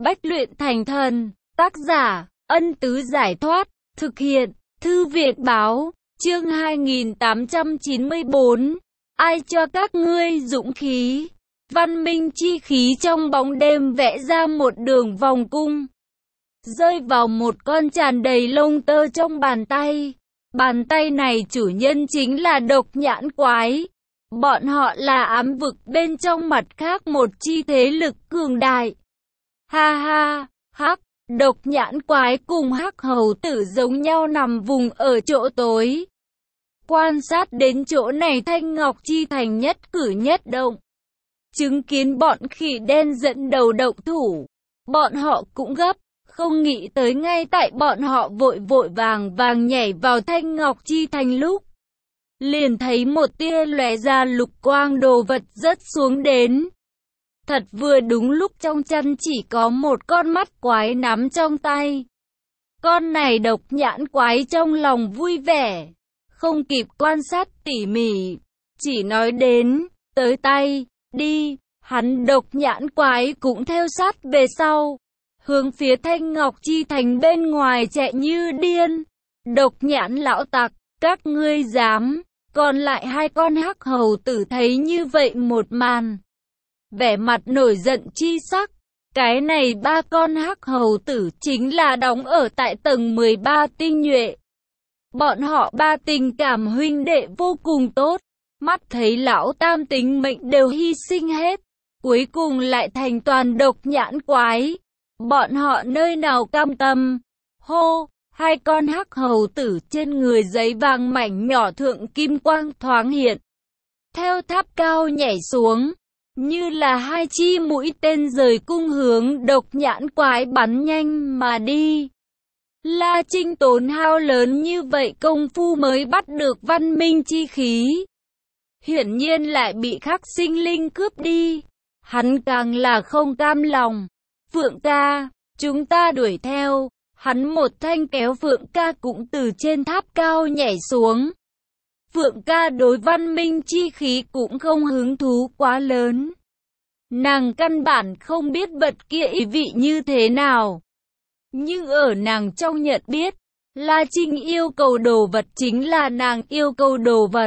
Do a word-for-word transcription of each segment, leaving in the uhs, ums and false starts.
Bách luyện thành thần. Tác giả, Ân Tứ Giải Thoát. Thực hiện, Thư Việt Báo. Chương hai nghìn tám trăm chín mươi bốn. Ai cho các ngươi dũng khí? Văn minh chi khí trong bóng đêm vẽ ra một đường vòng cung, rơi vào một con tràn đầy lông tơ trong bàn tay. Bàn tay này chủ nhân chính là độc nhãn quái. Bọn họ là ám vực bên trong mặt khác một chi thế lực cường đại. Ha ha, hắc, độc nhãn quái cùng hắc hầu tử giống nhau nằm vùng ở chỗ tối. Quan sát đến chỗ này, Thanh Ngọc Chi Thành nhất cử nhất động. Chứng kiến bọn khỉ đen dẫn đầu động thủ, bọn họ cũng gấp, không nghĩ tới ngay tại bọn họ vội vội vàng vàng nhảy vào Thanh Ngọc Chi Thành lúc, liền thấy một tia lóe ra lục quang đồ vật rớt xuống đến. Thật vừa đúng lúc trong chăn chỉ có một con mắt quái nắm trong tay. Con này độc nhãn quái trong lòng vui vẻ, không kịp quan sát tỉ mỉ, chỉ nói đến, tới tay, đi, hắn độc nhãn quái cũng theo sát về sau, hướng phía Thanh Ngọc Chi Thành bên ngoài chạy như điên. Độc nhãn lão tặc, các ngươi dám? Còn lại hai con hắc hầu tử thấy như vậy một màn, vẻ mặt nổi giận chi sắc. Cái này ba con hắc hầu tử chính là đóng ở tại tầng mười ba tinh nhuệ. Bọn họ ba tình cảm huynh đệ vô cùng tốt, mắt thấy lão tam tính mệnh đều hy sinh hết, cuối cùng lại thành toàn độc nhãn quái. Bọn họ nơi nào cam tâm? Hô! Hai con hắc hầu tử trên người giấy vàng mảnh nhỏ thượng kim quang thoáng hiện, theo tháp cao nhảy xuống, như là hai chi mũi tên rời cung hướng độc nhãn quái bắn nhanh mà đi. La Trinh tốn hao lớn như vậy công phu mới bắt được văn minh chi khí, hiển nhiên lại bị khắc sinh linh cướp đi. Hắn càng là không cam lòng. Phượng ca, chúng ta đuổi theo. Hắn một thanh kéo Phượng ca cũng từ trên tháp cao nhảy xuống. Phượng ca đối văn minh chi khí cũng không hứng thú quá lớn. Nàng căn bản không biết vật kia ý vị như thế nào. Nhưng ở nàng trong nhận biết, La Trinh yêu cầu đồ vật chính là nàng yêu cầu đồ vật.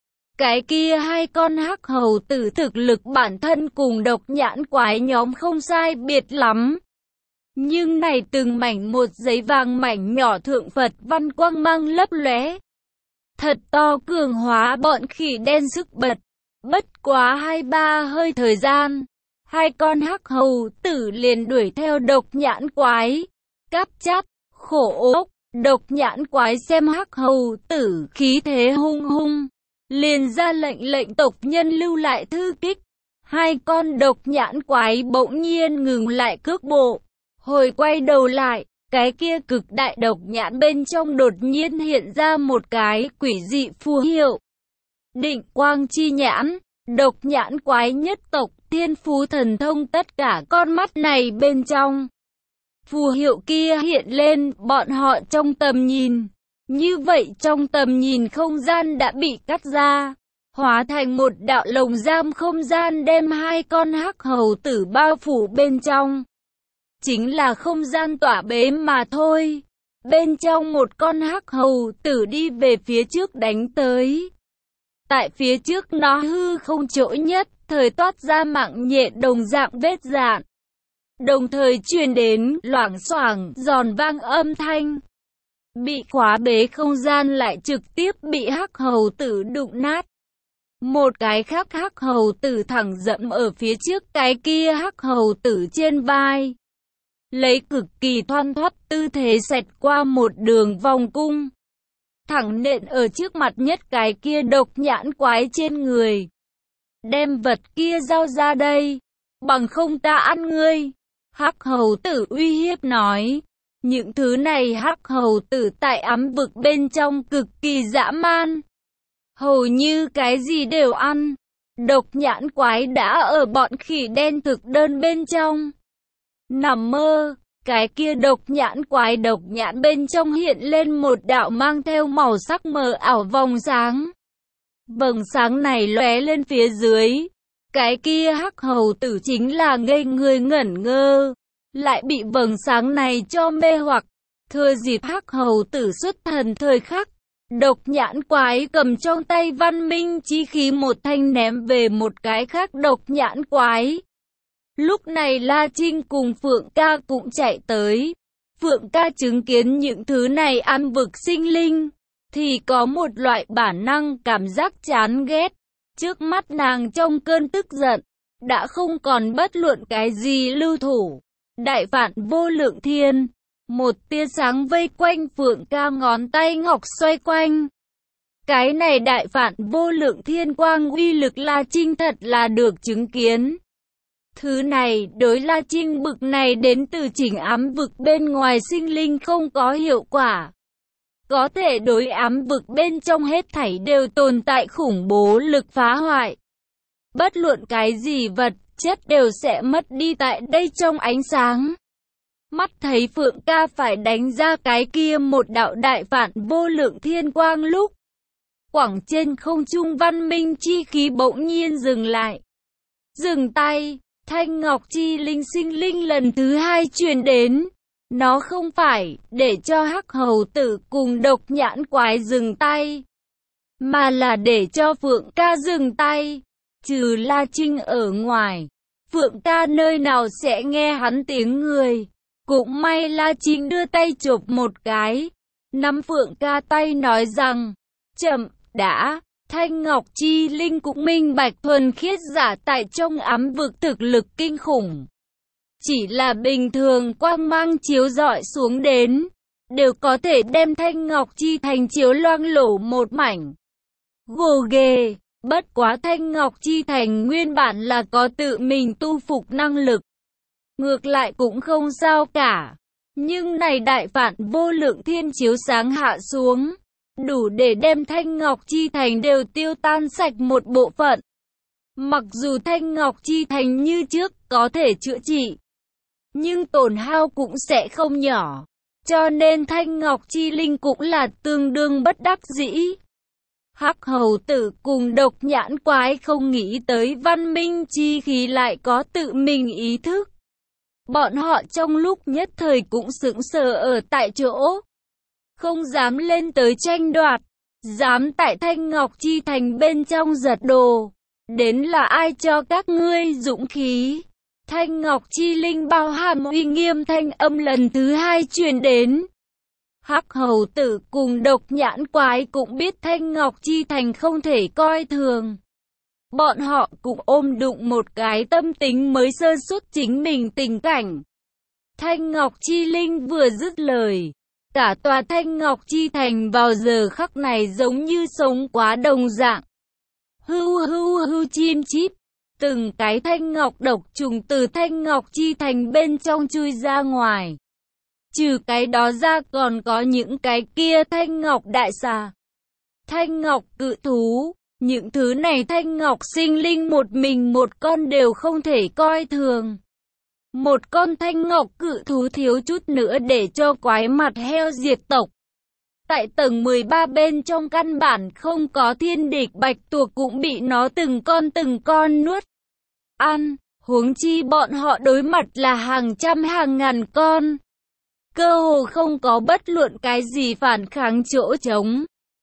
Cái kia hai con hắc hầu tử thực lực bản thân cùng độc nhãn quái nhóm không sai biệt lắm. Nhưng này từng mảnh một giấy vàng mảnh nhỏ thượng Phật văn quang mang lấp lóe, thật to cường hóa bọn khỉ đen sức bật. Bất quá hai ba hơi thời gian, hai con hắc hầu tử liền đuổi theo độc nhãn quái. Cáp cháp, khổ ốc, độc nhãn quái xem hắc hầu tử khí thế hung hung, liền ra lệnh lệnh tộc nhân lưu lại thư kích. Hai con độc nhãn quái bỗng nhiên ngừng lại cước bộ, hồi quay đầu lại, cái kia cực đại độc nhãn bên trong đột nhiên hiện ra một cái quỷ dị phù hiệu. Định quang chi nhãn, độc nhãn quái nhất tộc, thiên phú thần thông tất cả con mắt này bên trong. Phù hiệu kia hiện lên bọn họ trong tầm nhìn. Như vậy trong tầm nhìn không gian đã bị cắt ra, hóa thành một đạo lồng giam không gian đem hai con hắc hầu tử bao phủ bên trong. Chính là không gian tỏa bế mà thôi. Bên trong một con hắc hầu tử đi về phía trước đánh tới. Tại phía trước nó hư không chỗ nhất thời toát ra mạng nhện đồng dạng vết dạn, đồng thời truyền đến loảng xoảng giòn vang âm thanh. Bị khóa bế không gian lại trực tiếp bị hắc hầu tử đụng nát. Một cái khác hắc hầu tử thẳng dẫm ở phía trước cái kia hắc hầu tử trên vai, lấy cực kỳ thoăn thoắt tư thế xẹt qua một đường vòng cung, thẳng nện ở trước mặt nhất cái kia độc nhãn quái trên người. Đem vật kia giao ra đây, bằng không ta ăn ngươi. Hắc hầu tử uy hiếp nói. Những thứ này hắc hầu tử tại ám vực bên trong cực kỳ dã man, hầu như cái gì đều ăn. Độc nhãn quái đã ở bọn khỉ đen thực đơn bên trong. Nằm mơ, cái kia độc nhãn quái độc nhãn bên trong hiện lên một đạo mang theo màu sắc mờ ảo vòng sáng. Vầng sáng này lóe lên phía dưới, cái kia hắc hầu tử chính là ngây người ngẩn ngơ. lại bị vầng sáng này cho mê hoặc. Thừa dịp Hắc Hầu Tử xuất thần thời khắc, Độc Nhãn Quái cầm trong tay văn minh chi khí một thanh ném về một cái khác Độc Nhãn Quái. Lúc này La Trinh cùng Phượng Ca cũng chạy tới. Phượng Ca chứng kiến những thứ này ăn vực sinh linh, thì có một loại bản năng cảm giác chán ghét. Trước mắt nàng trong cơn tức giận, đã không còn bất luận cái gì lưu thủ. Đại Phạn Vô Lượng Thiên, một tia sáng vây quanh Phượng Ca, ngón tay ngọc xoay quanh. Cái này Đại Phạn Vô Lượng Thiên quang uy lực La Trinh thật là được chứng kiến. Thứ này đối La Trinh bực này đến từ chỉnh ám vực bên ngoài sinh linh không có hiệu quả. Có thể đối ám vực bên trong hết thảy đều tồn tại khủng bố lực phá hoại. Bất luận cái gì vật chất đều sẽ mất đi tại đây trong ánh sáng. Mắt thấy Phượng Ca phải đánh ra cái kia một đạo Đại Phạn Vô Lượng Thiên quang lúc, quảng trên không trung văn minh chi khí bỗng nhiên dừng lại. Dừng tay, Thanh Ngọc Chi Linh sinh linh lần thứ hai truyền đến. Nó không phải để cho Hắc Hầu Tử cùng Độc Nhãn Quái dừng tay, mà là để cho Phượng Ca dừng tay. Trừ La Trinh ở ngoài, Phượng Ca nơi nào sẽ nghe hắn tiếng người. Cũng may La Trinh đưa tay chộp một cái, nắm Phượng Ca tay nói rằng, chậm đã. Thanh Ngọc Chi Linh cũng minh bạch thuần khiết giả tại trong ám vực thực lực kinh khủng. Chỉ là bình thường quang mang chiếu rọi xuống đến, đều có thể đem Thanh Ngọc Chi Thành chiếu loang lổ một mảnh. Gồ ghề, bất quá Thanh Ngọc Chi Thành nguyên bản là có tự mình tu phục năng lực. Ngược lại cũng không sao cả. Nhưng này Đại Phạn Vô Lượng Thiên chiếu sáng hạ xuống, đủ để đem Thanh Ngọc Chi Thành đều tiêu tan sạch một bộ phận. Mặc dù Thanh Ngọc Chi Thành như trước có thể chữa trị, nhưng tổn hao cũng sẽ không nhỏ. Cho nên Thanh Ngọc Chi Linh cũng là tương đương bất đắc dĩ. Hắc Hầu Tử cùng Độc Nhãn Quái không nghĩ tới văn minh chi khí lại có tự mình ý thức. Bọn họ trong lúc nhất thời cũng sững sờ ở tại chỗ, không dám lên tới tranh đoạt, dám tại Thanh Ngọc Chi Thành bên trong giật đồ. Đến là ai cho các ngươi dũng khí? Thanh Ngọc Chi Linh bao hàm uy nghiêm thanh âm lần thứ hai truyền đến. Hắc Hầu Tử cùng Độc Nhãn Quái cũng biết Thanh Ngọc Chi Thành không thể coi thường. Bọn họ cũng ôm đụng một cái tâm tính mới sơ suất chính mình tình cảnh. Thanh Ngọc Chi Linh vừa dứt lời, cả tòa Thanh Ngọc Chi Thành vào giờ khắc này giống như sống quá đồng dạng. Hưu hưu hưu chim chíp, từng cái thanh ngọc độc trùng từ Thanh Ngọc Chi Thành bên trong chui ra ngoài. Trừ cái đó ra còn có những cái kia thanh ngọc đại xà, thanh ngọc cự thú. Những thứ này thanh ngọc sinh linh một mình một con đều không thể coi thường. Một con thanh ngọc cự thú thiếu chút nữa để cho quái mặt heo diệt tộc. Tại tầng mười ba bên trong căn bản không có thiên địch, bạch tuộc cũng bị nó từng con từng con nuốt ăn. Huống chi bọn họ đối mặt là hàng trăm hàng ngàn con, cơ hồ không có bất luận cái gì phản kháng chỗ trống.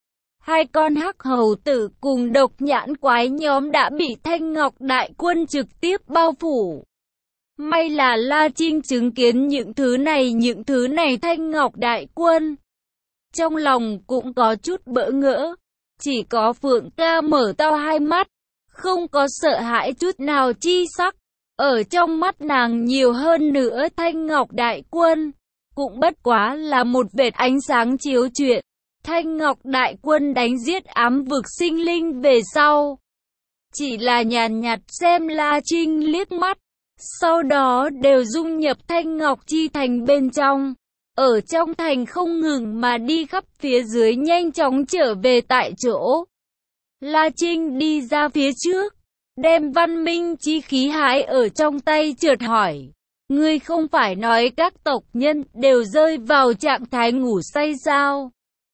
Hai con Hắc Hầu Tử cùng Độc Nhãn Quái nhóm đã bị Thanh Ngọc đại quân trực tiếp bao phủ. May là La Trinh chứng kiến những thứ này, những thứ này Thanh Ngọc đại quân. Trong lòng cũng có chút bỡ ngỡ, chỉ có Phượng Ca mở to hai mắt, không có sợ hãi chút nào chi sắc. Ở trong mắt nàng nhiều hơn nữa Thanh Ngọc đại quân, cũng bất quá là một vệt ánh sáng chiếu chuyện. Thanh Ngọc đại quân đánh giết ám vực sinh linh về sau, chỉ là nhàn nhạt xem La Trinh liếc mắt, sau đó đều dung nhập Thanh Ngọc Chi Thành bên trong. Ở trong thành không ngừng mà đi khắp phía dưới, nhanh chóng trở về tại chỗ. La Trinh đi ra phía trước, đem văn minh chi khí hái ở trong tay, chợt hỏi: ngươi không phải nói các tộc nhân đều rơi vào trạng thái ngủ say sao?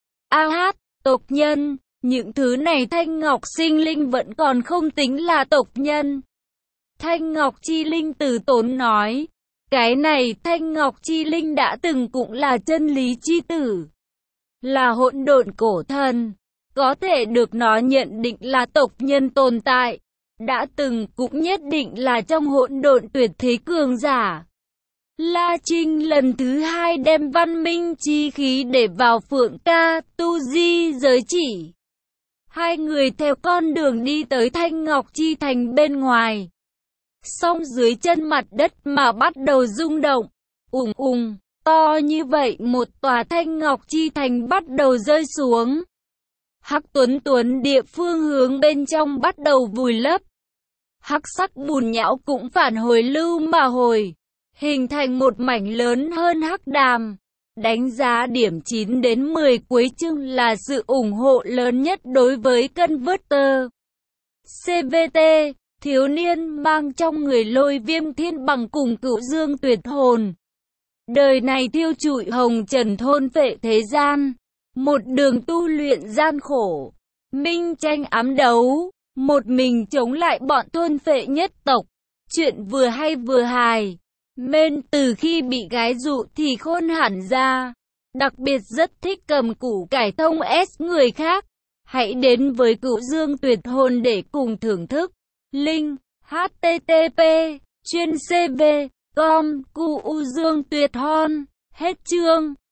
A hát, tộc nhân, những thứ này Thanh Ngọc sinh linh vẫn còn không tính là tộc nhân. Thanh Ngọc Chi Linh từ tốn nói, Cái này Thanh Ngọc Chi Linh đã từng cũng là chân lý chi tử, là hỗn độn cổ thần, có thể được nó nhận định là tộc nhân tồn tại, đã từng cũng nhất định là trong hỗn độn tuyệt thế cường giả. La Trinh lần thứ hai đem văn minh chi khí để vào Phượng Ca tu di giới chỉ. Hai người theo con đường đi tới Thanh Ngọc Chi Thành bên ngoài. Song dưới chân mặt đất mà bắt đầu rung động. Ùng ùng, to như vậy một tòa Thanh Ngọc Chi Thành bắt đầu rơi xuống. Hắc Tuấn Tuấn địa phương hướng bên trong bắt đầu vùi lấp. Hắc sắc bùn nhão cũng phản hồi lưu mà hồi, hình thành một mảnh lớn hơn hắc đàm. Đánh giá điểm chín đến mười cuối chương là sự ủng hộ lớn nhất đối với Converter. xê vê tê, thiếu niên mang trong người Lôi Viêm Thiên Bằng cùng Cửu Dương Tuyệt Hồn. Đời này thiêu trụi hồng trần thôn phệ thế gian. Một đường tu luyện gian khổ, minh tranh ám đấu, một mình chống lại bọn thôn phệ nhất tộc. Chuyện vừa hay vừa hài. Mên từ khi bị gái dụ thì khôn hẳn ra. Đặc biệt rất thích cầm củ cải thông S người khác. Hãy đến với Cửu Dương Tuyệt Hồn để cùng thưởng thức. Link h t t p chuyên c v com Cửu Dương Tuyệt Hồn. Hết chương.